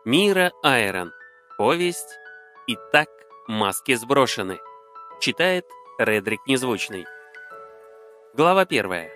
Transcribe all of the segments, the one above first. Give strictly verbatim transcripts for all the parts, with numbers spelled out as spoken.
Мира Айрон. Повесть «Итак, маски сброшены». Читает Редрик Незвучный. Глава первая.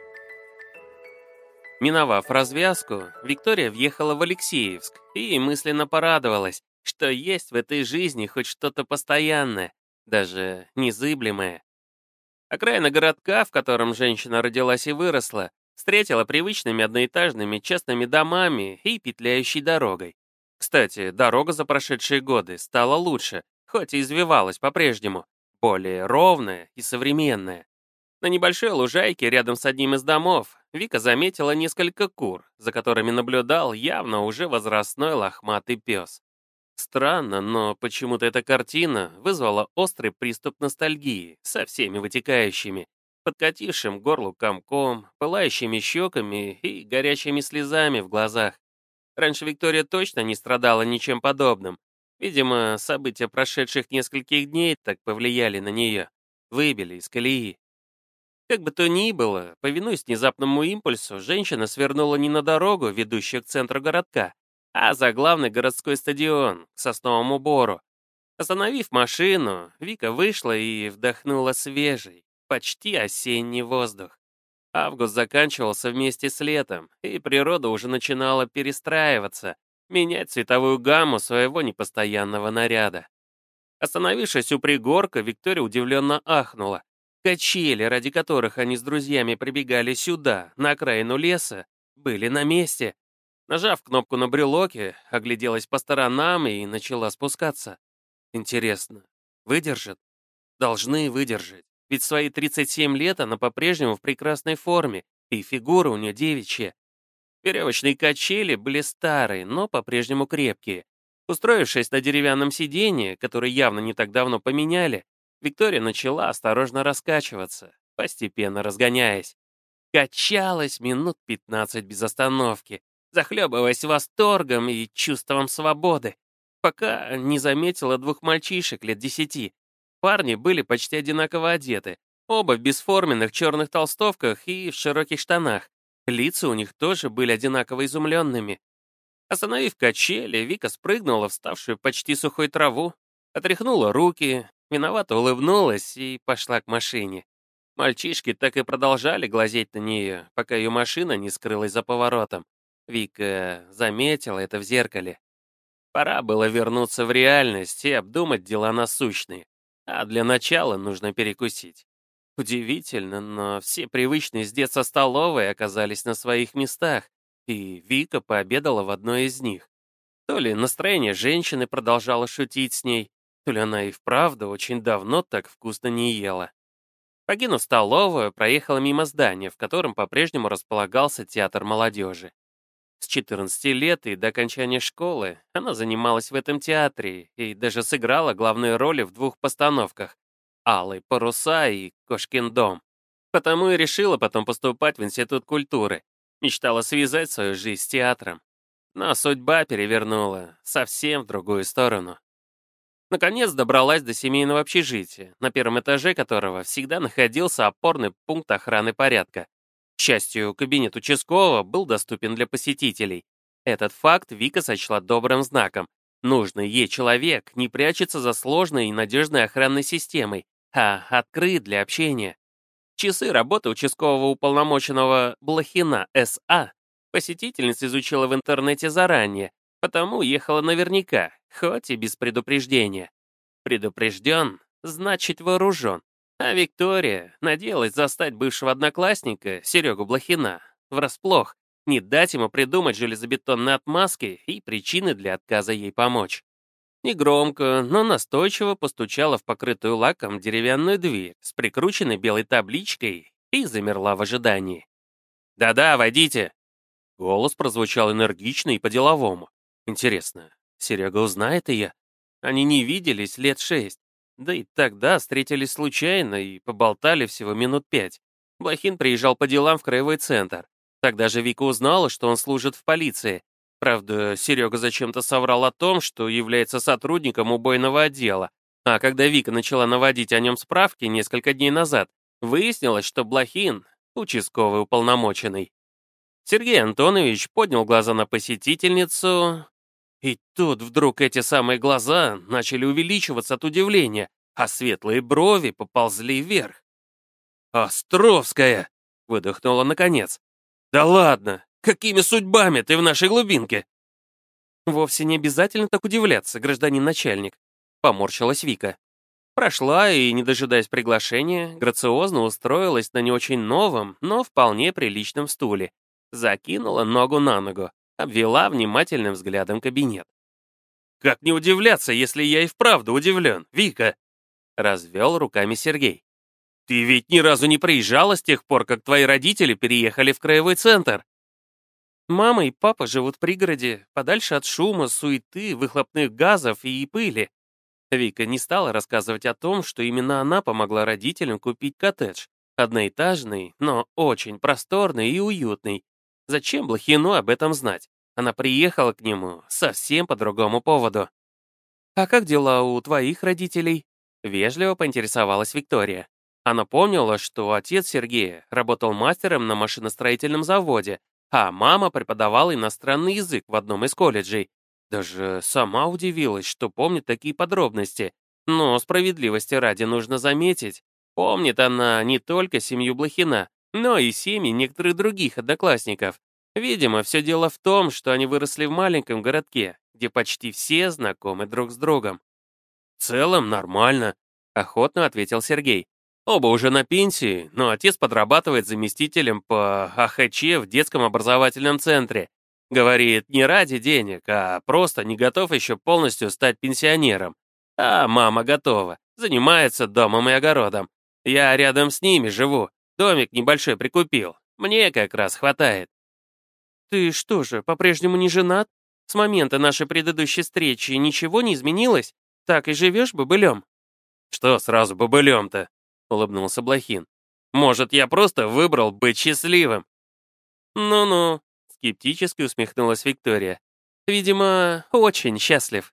Миновав развязку, Виктория въехала в Алексеевск и мысленно порадовалась, что есть в этой жизни хоть что-то постоянное, даже незыблемое. Окраина городка, в котором женщина родилась и выросла, встретила привычными одноэтажными частными домами и петляющей дорогой. Кстати, дорога за прошедшие годы стала лучше, хоть и извивалась по-прежнему, более ровная и современная. На небольшой лужайке рядом с одним из домов Вика заметила несколько кур, за которыми наблюдал явно уже возрастной лохматый пес. Странно, но почему-то эта картина вызвала острый приступ ностальгии со всеми вытекающими, подкатившим к горлу комком, пылающими щеками и горячими слезами в глазах. Раньше Виктория точно не страдала ничем подобным. Видимо, события прошедших нескольких дней так повлияли на нее, выбили из колеи. Как бы то ни было, повинуясь внезапному импульсу, женщина свернула не на дорогу, ведущую к центру городка, а за главный городской стадион, к Сосновому Бору. Остановив машину, Вика вышла и вдохнула свежий, почти осенний воздух. Август заканчивался вместе с летом, и природа уже начинала перестраиваться, менять цветовую гамму своего непостоянного наряда. Остановившись у пригорка, Виктория удивленно ахнула. Качели, ради которых они с друзьями прибегали сюда, на окраину леса, были на месте. Нажав кнопку на брелоке, огляделась по сторонам и начала спускаться. Интересно, выдержат? Должны выдержать. Ведь в свои тридцать семь лет она по-прежнему в прекрасной форме, и фигура у нее девичья. Веревочные качели были старые, но по-прежнему крепкие. Устроившись на деревянном сиденье, которое явно не так давно поменяли, Виктория начала осторожно раскачиваться, постепенно разгоняясь. Качалась минут пятнадцать без остановки, захлебываясь восторгом и чувством свободы, пока не заметила двух мальчишек лет десяти. Парни были почти одинаково одеты, оба в бесформенных черных толстовках и в широких штанах. Лица у них тоже были одинаково изумленными. Остановив качели, Вика спрыгнула в ставшую почти сухой траву, отряхнула руки, виновато улыбнулась и пошла к машине. Мальчишки так и продолжали глазеть на нее, пока ее машина не скрылась за поворотом. Вика заметила это в зеркале. Пора было вернуться в реальность и обдумать дела насущные. А для начала нужно перекусить. Удивительно, но все привычные с детства столовые оказались на своих местах, и Вика пообедала в одной из них. То ли настроение женщины продолжало шутить с ней, то ли она и вправду очень давно так вкусно не ела. Покинув столовую, проехала мимо здания, в котором по-прежнему располагался театр молодежи. С четырнадцати лет и до окончания школы она занималась в этом театре и даже сыграла главные роли в двух постановках «Алые паруса» и «Кошкин дом». Потому и решила потом поступать в Институт культуры. Мечтала связать свою жизнь с театром. Но судьба перевернула совсем в другую сторону. Наконец добралась до семейного общежития, на первом этаже которого всегда находился опорный пункт охраны порядка. К счастью, кабинет участкового был доступен для посетителей. Этот факт Вика сочла добрым знаком. Нужный ей человек не прячется за сложной и надежной охранной системой, а открыт для общения. Часы работы участкового уполномоченного Блохина С А посетительница изучила в интернете заранее, потому ехала наверняка, хоть и без предупреждения. Предупрежден, значит вооружен. А Виктория надеялась застать бывшего одноклассника, Серегу Блохина, врасплох, не дать ему придумать железобетонные отмазки и причины для отказа ей помочь. Негромко, но настойчиво постучала в покрытую лаком деревянную дверь с прикрученной белой табличкой и замерла в ожидании. «Да-да, войдите!» Голос прозвучал энергично и по-деловому. Интересно, Серега узнает ее? Они не виделись лет шесть. Да и тогда встретились случайно и поболтали всего минут пять. Блохин приезжал по делам в краевой центр. Тогда же Вика узнала, что он служит в полиции. Правда, Серега зачем-то соврал о том, что является сотрудником убойного отдела. А когда Вика начала наводить о нем справки несколько дней назад, выяснилось, что Блохин — участковый уполномоченный. Сергей Антонович поднял глаза на посетительницу И тут вдруг эти самые глаза начали увеличиваться от удивления, а светлые брови поползли вверх. «Островская!» — выдохнула наконец. «Да ладно! Какими судьбами ты в нашей глубинке?» «Вовсе не обязательно так удивляться, гражданин начальник», — поморщилась Вика. Прошла и, не дожидаясь приглашения, грациозно устроилась на не очень новом, но вполне приличном стуле. Закинула ногу на ногу, обвела внимательным взглядом кабинет. «Как не удивляться, если я и вправду удивлен, Вика?» — развел руками Сергей. «Ты ведь ни разу не приезжала с тех пор, как твои родители переехали в краевой центр?» «Мама и папа живут в пригороде, подальше от шума, суеты, выхлопных газов и пыли». Вика не стала рассказывать о том, что именно она помогла родителям купить коттедж. Одноэтажный, но очень просторный и уютный. Зачем Блохину об этом знать? Она приехала к нему совсем по другому поводу. «А как дела у твоих родителей?» Вежливо поинтересовалась Виктория. Она помнила, что отец Сергея работал мастером на машиностроительном заводе, а мама преподавала иностранный язык в одном из колледжей. Даже сама удивилась, что помнит такие подробности. Но справедливости ради нужно заметить, помнит она не только семью Блохина, но и семьи некоторых других одноклассников. Видимо, все дело в том, что они выросли в маленьком городке, где почти все знакомы друг с другом. «В целом нормально», — охотно ответил Сергей. «Оба уже на пенсии, но отец подрабатывает заместителем по А Х Ч в детском образовательном центре. Говорит, не ради денег, а просто не готов еще полностью стать пенсионером. А мама готова, занимается домом и огородом. Я рядом с ними живу, домик небольшой прикупил. Мне как раз хватает». «Ты что же, по-прежнему не женат? С момента нашей предыдущей встречи ничего не изменилось? Так и живешь бобылем?» «Что сразу бобылем-то?» — улыбнулся Блохин. «Может, я просто выбрал быть счастливым?» «Ну-ну», — скептически усмехнулась Виктория. «Видимо, очень счастлив».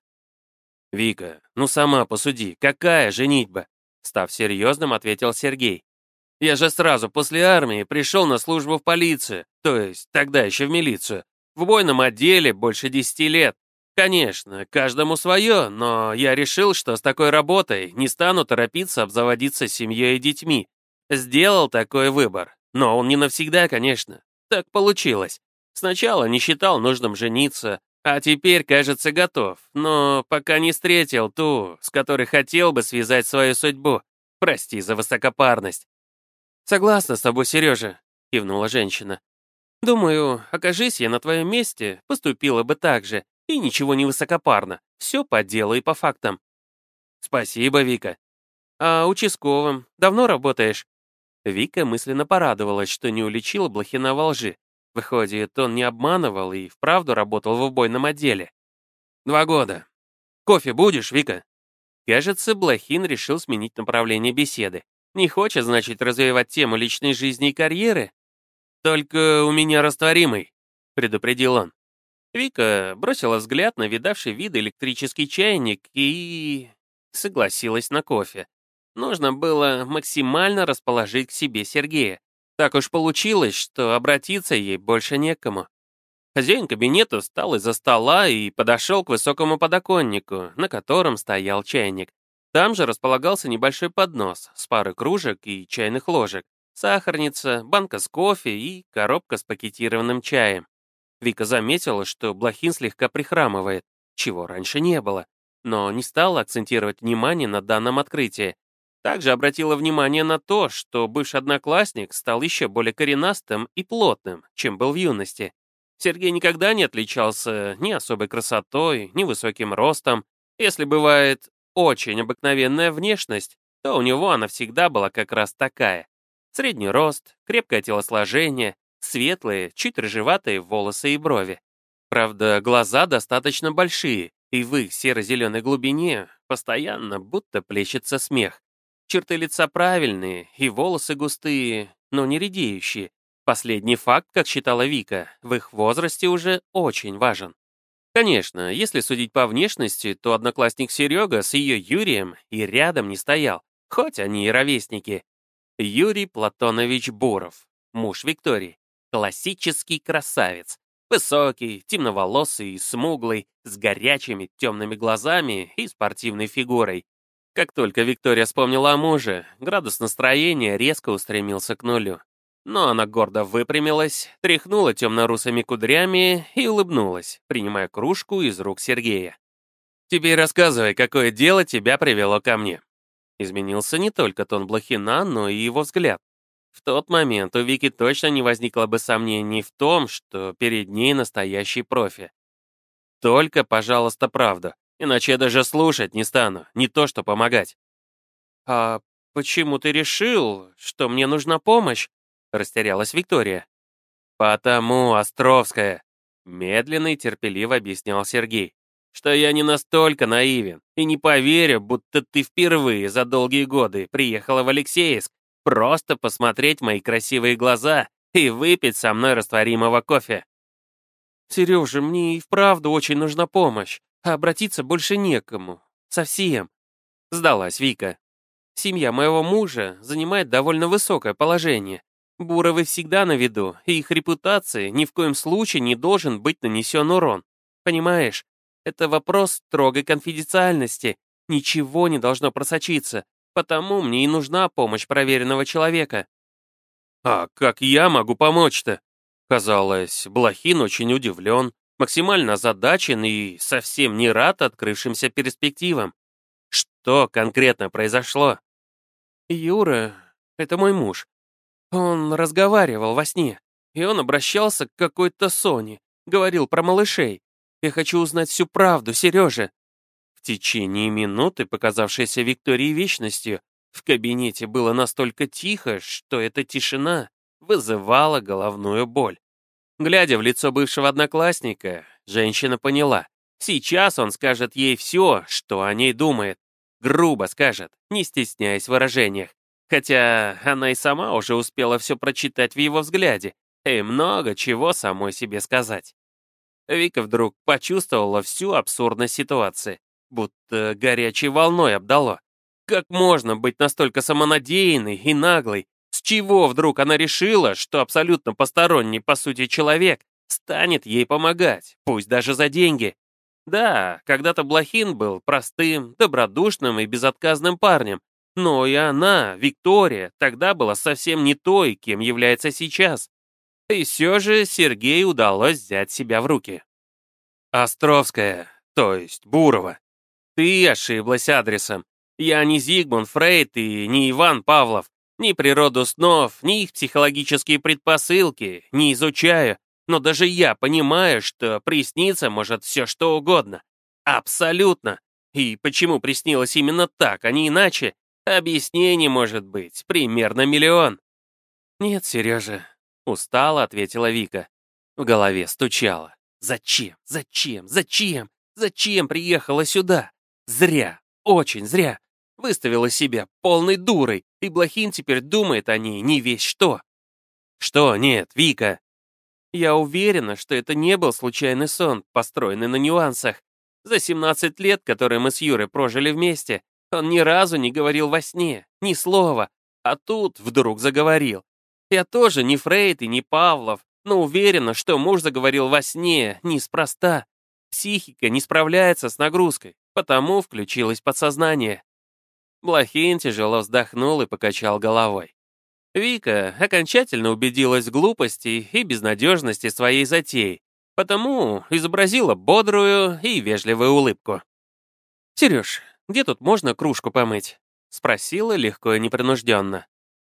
«Вика, ну сама посуди, какая женитьба?» Став серьезным, ответил Сергей. «Я же сразу после армии пришел на службу в полицию, то есть тогда еще в милицию. В убойном отделе больше десяти лет. Конечно, каждому свое, но я решил, что с такой работой не стану торопиться обзаводиться семьей и детьми. Сделал такой выбор, но он не навсегда, конечно. Так получилось. Сначала не считал нужным жениться, а теперь, кажется, готов, но пока не встретил ту, с которой хотел бы связать свою судьбу. Прости за высокопарность». «Согласна с тобой, Сережа», — кивнула женщина. «Думаю, окажись я на твоем месте, поступила бы так же, и ничего не высокопарно, все по делу и по фактам». «Спасибо, Вика». «А участковым давно работаешь?» Вика мысленно порадовалась, что не уличила Блохина во лжи. Выходит, он не обманывал и вправду работал в убойном отделе. «Два года. Кофе будешь, Вика?» Кажется, Блохин решил сменить направление беседы. Не хочет, значит, развивать тему личной жизни и карьеры? «Только у меня растворимый», — предупредил он. Вика бросила взгляд на видавший виды электрический чайник и... согласилась на кофе. Нужно было максимально расположить к себе Сергея. Так уж получилось, что обратиться ей больше некому. Хозяин кабинета встал из-за стола и подошел к высокому подоконнику, на котором стоял чайник. Там же располагался небольшой поднос с парой кружек и чайных ложек, сахарница, банка с кофе и коробка с пакетированным чаем. Вика заметила, что Блохин слегка прихрамывает, чего раньше не было, но не стала акцентировать внимание на данном открытии. Также обратила внимание на то, что бывший одноклассник стал еще более коренастым и плотным, чем был в юности. Сергей никогда не отличался ни особой красотой, ни высоким ростом. Если бывает очень обыкновенная внешность, то у него она всегда была как раз такая. Средний рост, крепкое телосложение, светлые, чуть рыжеватые волосы и брови. Правда, глаза достаточно большие, и в их серо-зеленой глубине постоянно будто плещется смех. Черты лица правильные, и волосы густые, но не редеющие. Последний факт, как считала Вика, в их возрасте уже очень важен. Конечно, если судить по внешности, то одноклассник Серега с ее Юрием и рядом не стоял, хоть они и ровесники. Юрий Платонович Буров, муж Виктории, классический красавец. Высокий, темноволосый и смуглый, с горячими темными глазами и спортивной фигурой. Как только Виктория вспомнила о муже, градус настроения резко устремился к нулю. Но она гордо выпрямилась, тряхнула темно-русыми кудрями и улыбнулась, принимая кружку из рук Сергея. «Теперь рассказывай, какое дело тебя привело ко мне». Изменился не только тон Блохина, но и его взгляд. В тот момент у Вики точно не возникло бы сомнений в том, что перед ней настоящий профи. «Только, пожалуйста, правда, иначе я даже слушать не стану, не то что помогать». «А почему ты решил, что мне нужна помощь?» — растерялась Виктория. «Потому, Островская», — медленно и терпеливо объяснял Сергей, «что я не настолько наивен и не поверю, будто ты впервые за долгие годы приехала в Алексеевск просто посмотреть в мои красивые глаза и выпить со мной растворимого кофе». «Сережа, мне и вправду очень нужна помощь, а обратиться больше некому. Совсем», — сдалась Вика. «Семья моего мужа занимает довольно высокое положение. Буровы всегда на виду, и их репутации ни в коем случае не должен быть нанесен урон. Понимаешь, это вопрос строгой конфиденциальности. Ничего не должно просочиться, потому мне и нужна помощь проверенного человека». «А как я могу помочь-то?» Казалось, Блохин очень удивлен, максимально озадачен и совсем не рад открывшимся перспективам. Что конкретно произошло? «Юра, это мой муж. Он разговаривал во сне, и он обращался к какой-то Соне, говорил про малышей. Я хочу узнать всю правду, Сережа». В течение минуты, показавшейся Виктории вечностью, в кабинете было настолько тихо, что эта тишина вызывала головную боль. Глядя в лицо бывшего одноклассника, женщина поняла, сейчас он скажет ей все, что о ней думает. Грубо скажет, не стесняясь в выражениях. Хотя она и сама уже успела все прочитать в его взгляде и много чего самой себе сказать. Вика вдруг почувствовала всю абсурдность ситуации, будто горячей волной обдало. Как можно быть настолько самонадеянной и наглой? С чего вдруг она решила, что абсолютно посторонний, по сути, человек станет ей помогать, пусть даже за деньги? Да, когда-то Блохин был простым, добродушным и безотказным парнем, но и она, Виктория, тогда была совсем не той, кем является сейчас. И все же Сергею удалось взять себя в руки. «Островская, то есть Бурова, ты ошиблась адресом. Я не Зигмунд Фрейд и не Иван Павлов. Ни природу снов, ни их психологические предпосылки не изучаю, но даже я понимаю, что присниться может все что угодно. Абсолютно. И почему приснилось именно так, а не иначе, объяснений может быть примерно миллион. «Нет, Сережа», — устало ответила Вика. В голове стучало. «Зачем? Зачем? Зачем? Зачем приехала сюда? Зря, очень зря. Выставила себя полной дурой, и Блохин теперь думает о ней не весь что». «Что нет, Вика?» «Я уверена, что это не был случайный сон, построенный на нюансах. За семнадцать лет, которые мы с Юрой прожили вместе, он ни разу не говорил во сне, ни слова, а тут вдруг заговорил. Я тоже не Фрейд и не Павлов, но уверена, что муж заговорил во сне неспроста. Психика не справляется с нагрузкой, потому включилось подсознание». Блохин тяжело вздохнул и покачал головой. Вика окончательно убедилась в глупости и безнадежности своей затеи, потому изобразила бодрую и вежливую улыбку. «Сереж, где тут можно кружку помыть?» — спросила легко и непринужденно.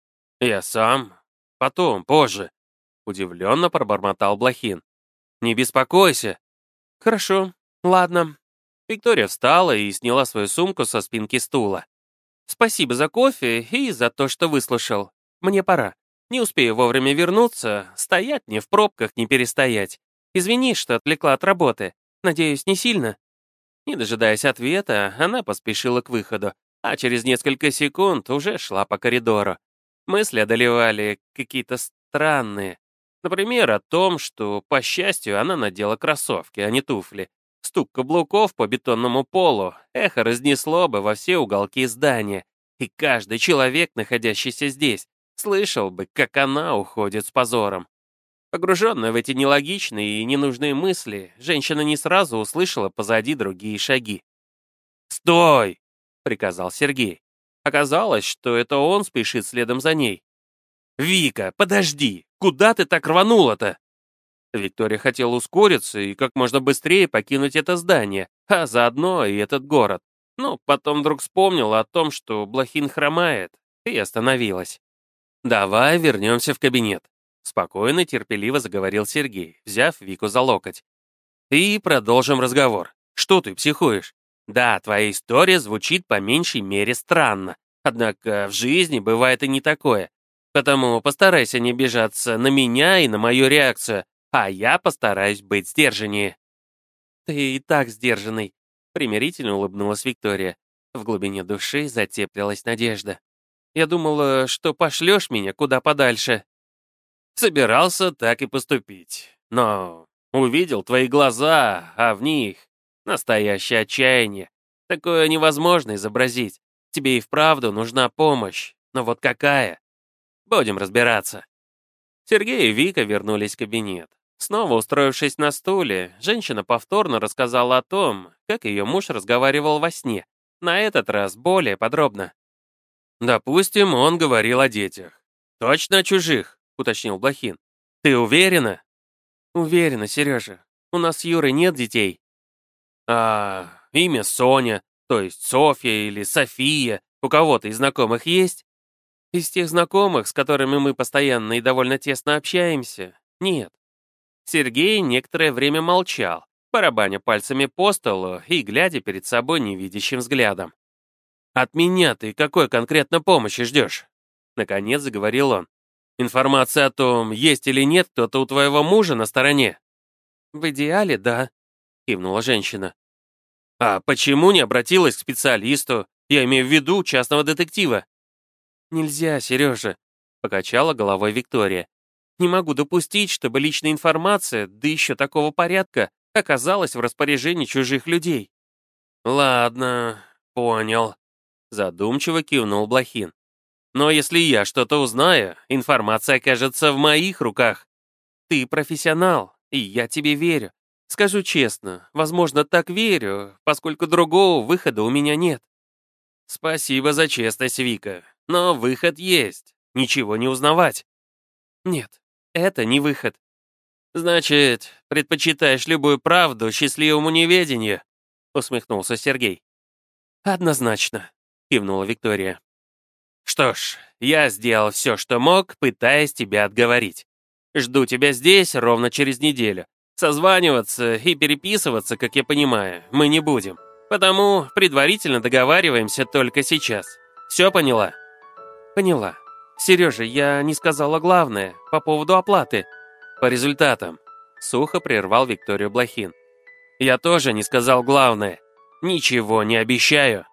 «Я сам. Потом, позже», — удивленно пробормотал Блохин. «Не беспокойся». «Хорошо, ладно». Виктория встала и сняла свою сумку со спинки стула. «Спасибо за кофе и за то, что выслушал. Мне пора. Не успею вовремя вернуться, стоять мне в пробках не перестоять. Извини, что отвлекла от работы. Надеюсь, не сильно?» Не дожидаясь ответа, она поспешила к выходу, а через несколько секунд уже шла по коридору. Мысли одолевали какие-то странные. Например, о том, что, по счастью, она надела кроссовки, а не туфли. Стук каблуков по бетонному полу эхо разнесло бы во все уголки здания, и каждый человек, находящийся здесь, слышал бы, как она уходит с позором. Погруженная в эти нелогичные и ненужные мысли, женщина не сразу услышала позади другие шаги. «Стой!» — приказал Сергей. Оказалось, что это он спешит следом за ней. «Вика, подожди! Куда ты так рванула-то?» Виктория хотела ускориться и как можно быстрее покинуть это здание, а заодно и этот город. Но потом вдруг вспомнила о том, что Блохин хромает, и остановилась. «Давай вернемся в кабинет», — спокойно и терпеливо заговорил Сергей, взяв Вику за локоть. «И продолжим разговор. Что ты психуешь? Да, твоя история звучит по меньшей мере странно, однако в жизни бывает и не такое. Потому постарайся не обижаться на меня и на мою реакцию, а я постараюсь быть сдержаннее». «Ты и так сдержанный», — примирительно улыбнулась Виктория. В глубине души затеплилась надежда. «Я думала, что пошлешь меня куда подальше». «Собирался так и поступить, но увидел твои глаза, а в них настоящее отчаяние. Такое невозможно изобразить. Тебе и вправду нужна помощь, но вот какая? Будем разбираться». Сергей и Вика вернулись в кабинет. Снова устроившись на стуле, женщина повторно рассказала о том, как ее муж разговаривал во сне, на этот раз более подробно. «Допустим, он говорил о детях. Точно о чужих?» — уточнил Блохин. «Ты уверена?» «Уверена, Сережа. У нас с Юрой нет детей». «А имя Соня, то есть Софья или София, у кого-то из знакомых есть?» «Из тех знакомых, с которыми мы постоянно и довольно тесно общаемся, нет». Сергей некоторое время молчал, барабаня пальцами по столу и глядя перед собой невидящим взглядом. «От меня ты какой конкретно помощи ждешь?» Наконец заговорил он. «Информация о том, есть или нет кто-то у твоего мужа на стороне?» «В идеале, да», — кивнула женщина. «А почему не обратилась к специалисту? Я имею в виду частного детектива». «Нельзя, Сережа», — покачала головой Виктория. «Не могу допустить, чтобы личная информация, да еще такого порядка, оказалась в распоряжении чужих людей». «Ладно, понял», — задумчиво кивнул Блохин. «Но если я что-то узнаю, информация окажется в моих руках». «Ты профессионал, и я тебе верю. Скажу честно, возможно, так верю, поскольку другого выхода у меня нет». «Спасибо за честность, Вика, но выход есть. Ничего не узнавать». «Нет, это не выход». «Значит, предпочитаешь любую правду счастливому неведению?» — усмехнулся Сергей. «Однозначно», — кивнула Виктория. «Что ж, я сделал все, что мог, пытаясь тебя отговорить. Жду тебя здесь ровно через неделю. Созваниваться и переписываться, как я понимаю, мы не будем. Потому предварительно договариваемся только сейчас. Все поняла?» «Поняла. Сережа, я не сказала главное, по поводу оплаты». «По результатам», — сухо прервал Викторию Блохин. «Я тоже не сказал главное. Ничего не обещаю».